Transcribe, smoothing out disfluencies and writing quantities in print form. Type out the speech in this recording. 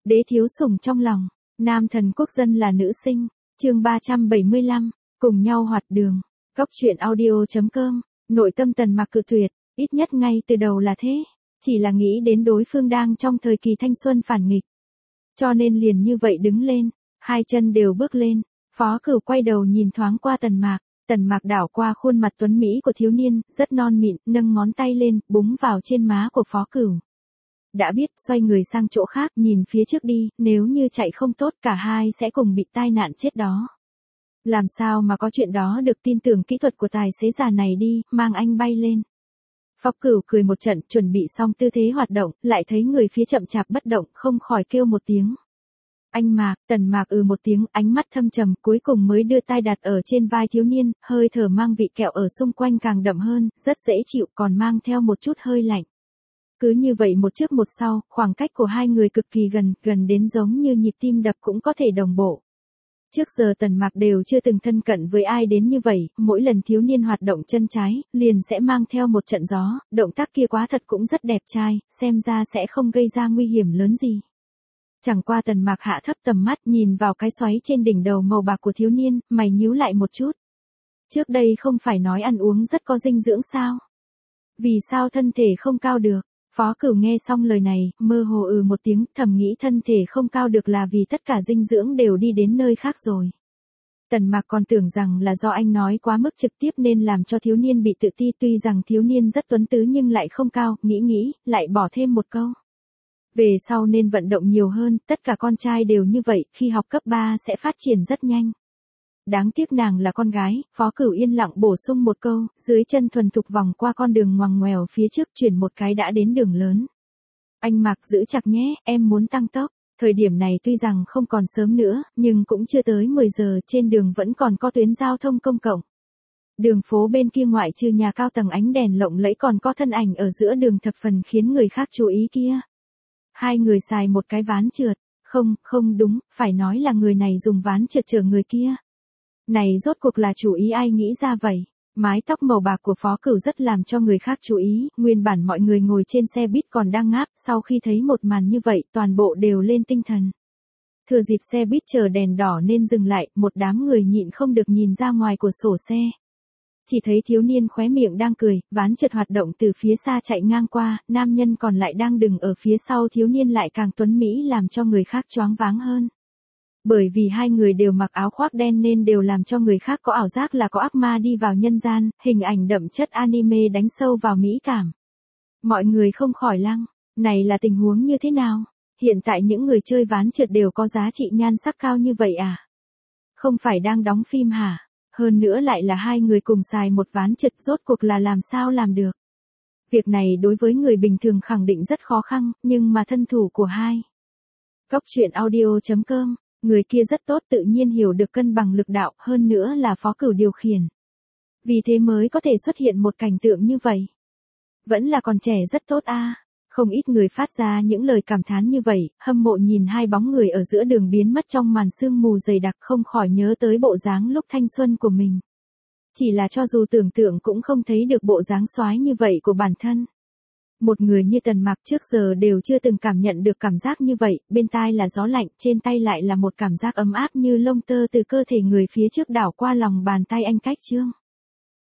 Đế thiếu sủng trong lòng, nam thần quốc dân là nữ sinh, chương 375, cùng nhau hoạt đường, góc truyện audio.com, nội tâm Tần Mạc cự tuyệt, ít nhất ngay từ đầu là thế, chỉ là nghĩ đến đối phương đang trong thời kỳ thanh xuân phản nghịch. Cho nên liền như vậy đứng lên, hai chân đều bước lên, Phó Cửu quay đầu nhìn thoáng qua Tần Mạc đảo qua khuôn mặt tuấn mỹ của thiếu niên, rất non mịn, nâng ngón tay lên, búng vào trên má của Phó Cửu. Đã biết, xoay người sang chỗ khác, nhìn phía trước đi, nếu như chạy không tốt cả hai sẽ cùng bị tai nạn chết đó. Làm sao mà có chuyện đó được, tin tưởng kỹ thuật của tài xế già này đi, mang anh bay lên. Phó Cửu cười một trận, chuẩn bị xong tư thế hoạt động, lại thấy người phía chậm chạp bất động, không khỏi kêu một tiếng. Anh Mạc, Tần Mạc một tiếng, ánh mắt thâm trầm, cuối cùng mới đưa tay đặt ở trên vai thiếu niên, hơi thở mang vị kẹo ở xung quanh càng đậm hơn, rất dễ chịu, còn mang theo một chút hơi lạnh. Cứ như vậy một trước một sau, khoảng cách của hai người cực kỳ gần đến giống như nhịp tim đập cũng có thể đồng bộ. Trước giờ Tần Mạc đều chưa từng thân cận với ai đến như vậy, mỗi lần thiếu niên hoạt động chân trái, liền sẽ mang theo một trận gió, động tác kia quá thật cũng rất đẹp trai, xem ra sẽ không gây ra nguy hiểm lớn gì. Chẳng qua Tần Mạc hạ thấp tầm mắt nhìn vào cái xoáy trên đỉnh đầu màu bạc của thiếu niên, mày nhíu lại một chút. Trước đây không phải nói ăn uống rất có dinh dưỡng sao? Vì sao thân thể không cao được? Phó Cửu nghe xong lời này, mơ hồ một tiếng, thầm nghĩ thân thể không cao được là vì tất cả dinh dưỡng đều đi đến nơi khác rồi. Tần Mạc còn tưởng rằng là do anh nói quá mức trực tiếp nên làm cho thiếu niên bị tự ti, tuy rằng thiếu niên rất tuấn tứ nhưng lại không cao, nghĩ, lại bỏ thêm một câu. Về sau nên vận động nhiều hơn, tất cả con trai đều như vậy, khi học cấp 3 sẽ phát triển rất nhanh. Đáng tiếc nàng là con gái, Phó Cửu yên lặng bổ sung một câu, dưới chân thuần thục vòng qua con đường ngoằn ngoèo phía trước, chuyển một cái đã đến đường lớn. Anh Mạc giữ chặt nhé, em muốn tăng tốc. Thời điểm này tuy rằng không còn sớm nữa, nhưng cũng chưa tới 10 giờ, trên đường vẫn còn có tuyến giao thông công cộng. Đường phố bên kia ngoại trừ nhà cao tầng ánh đèn lộng lẫy còn có thân ảnh ở giữa đường thập phần khiến người khác chú ý kia. Hai người xài một cái ván trượt, không đúng, phải nói là người này dùng ván trượt chở người kia. Này rốt cuộc là chủ ý ai nghĩ ra vậy? Mái tóc màu bạc của Phó Cửu rất làm cho người khác chú ý, nguyên bản mọi người ngồi trên xe buýt còn đang ngáp, sau khi thấy một màn như vậy, toàn bộ đều lên tinh thần. Thừa dịp xe buýt chờ đèn đỏ nên dừng lại, một đám người nhịn không được nhìn ra ngoài cửa sổ xe. Chỉ thấy thiếu niên khóe miệng đang cười, ván trượt hoạt động từ phía xa chạy ngang qua, nam nhân còn lại đang đứng ở phía sau thiếu niên lại càng tuấn mỹ làm cho người khác choáng váng hơn. Bởi vì hai người đều mặc áo khoác đen nên đều làm cho người khác có ảo giác là có ác ma đi vào nhân gian, hình ảnh đậm chất anime đánh sâu vào mỹ cảm. Mọi người không khỏi lăng, này là tình huống như thế nào? Hiện tại những người chơi ván trượt đều có giá trị nhan sắc cao như vậy à? Không phải đang đóng phim hả? Hơn nữa lại là hai người cùng xài một ván trượt, rốt cuộc là làm sao làm được? Việc này đối với người bình thường khẳng định rất khó khăn, nhưng mà thân thủ của hai. Góc truyện audio.com, người kia rất tốt, tự nhiên hiểu được cân bằng lực đạo, hơn nữa là Phó Cửu điều khiển. Vì thế mới có thể xuất hiện một cảnh tượng như vậy. Vẫn là còn trẻ rất tốt a. Không ít người phát ra những lời cảm thán như vậy, hâm mộ nhìn hai bóng người ở giữa đường biến mất trong màn sương mù dày đặc, không khỏi nhớ tới bộ dáng lúc thanh xuân của mình. Chỉ là cho dù tưởng tượng cũng không thấy được bộ dáng soái như vậy của bản thân. Một người như Tần Mạc trước giờ đều chưa từng cảm nhận được cảm giác như vậy, bên tai là gió lạnh, trên tay lại là một cảm giác ấm áp như lông tơ từ cơ thể người phía trước đảo qua lòng bàn tay anh cách chương.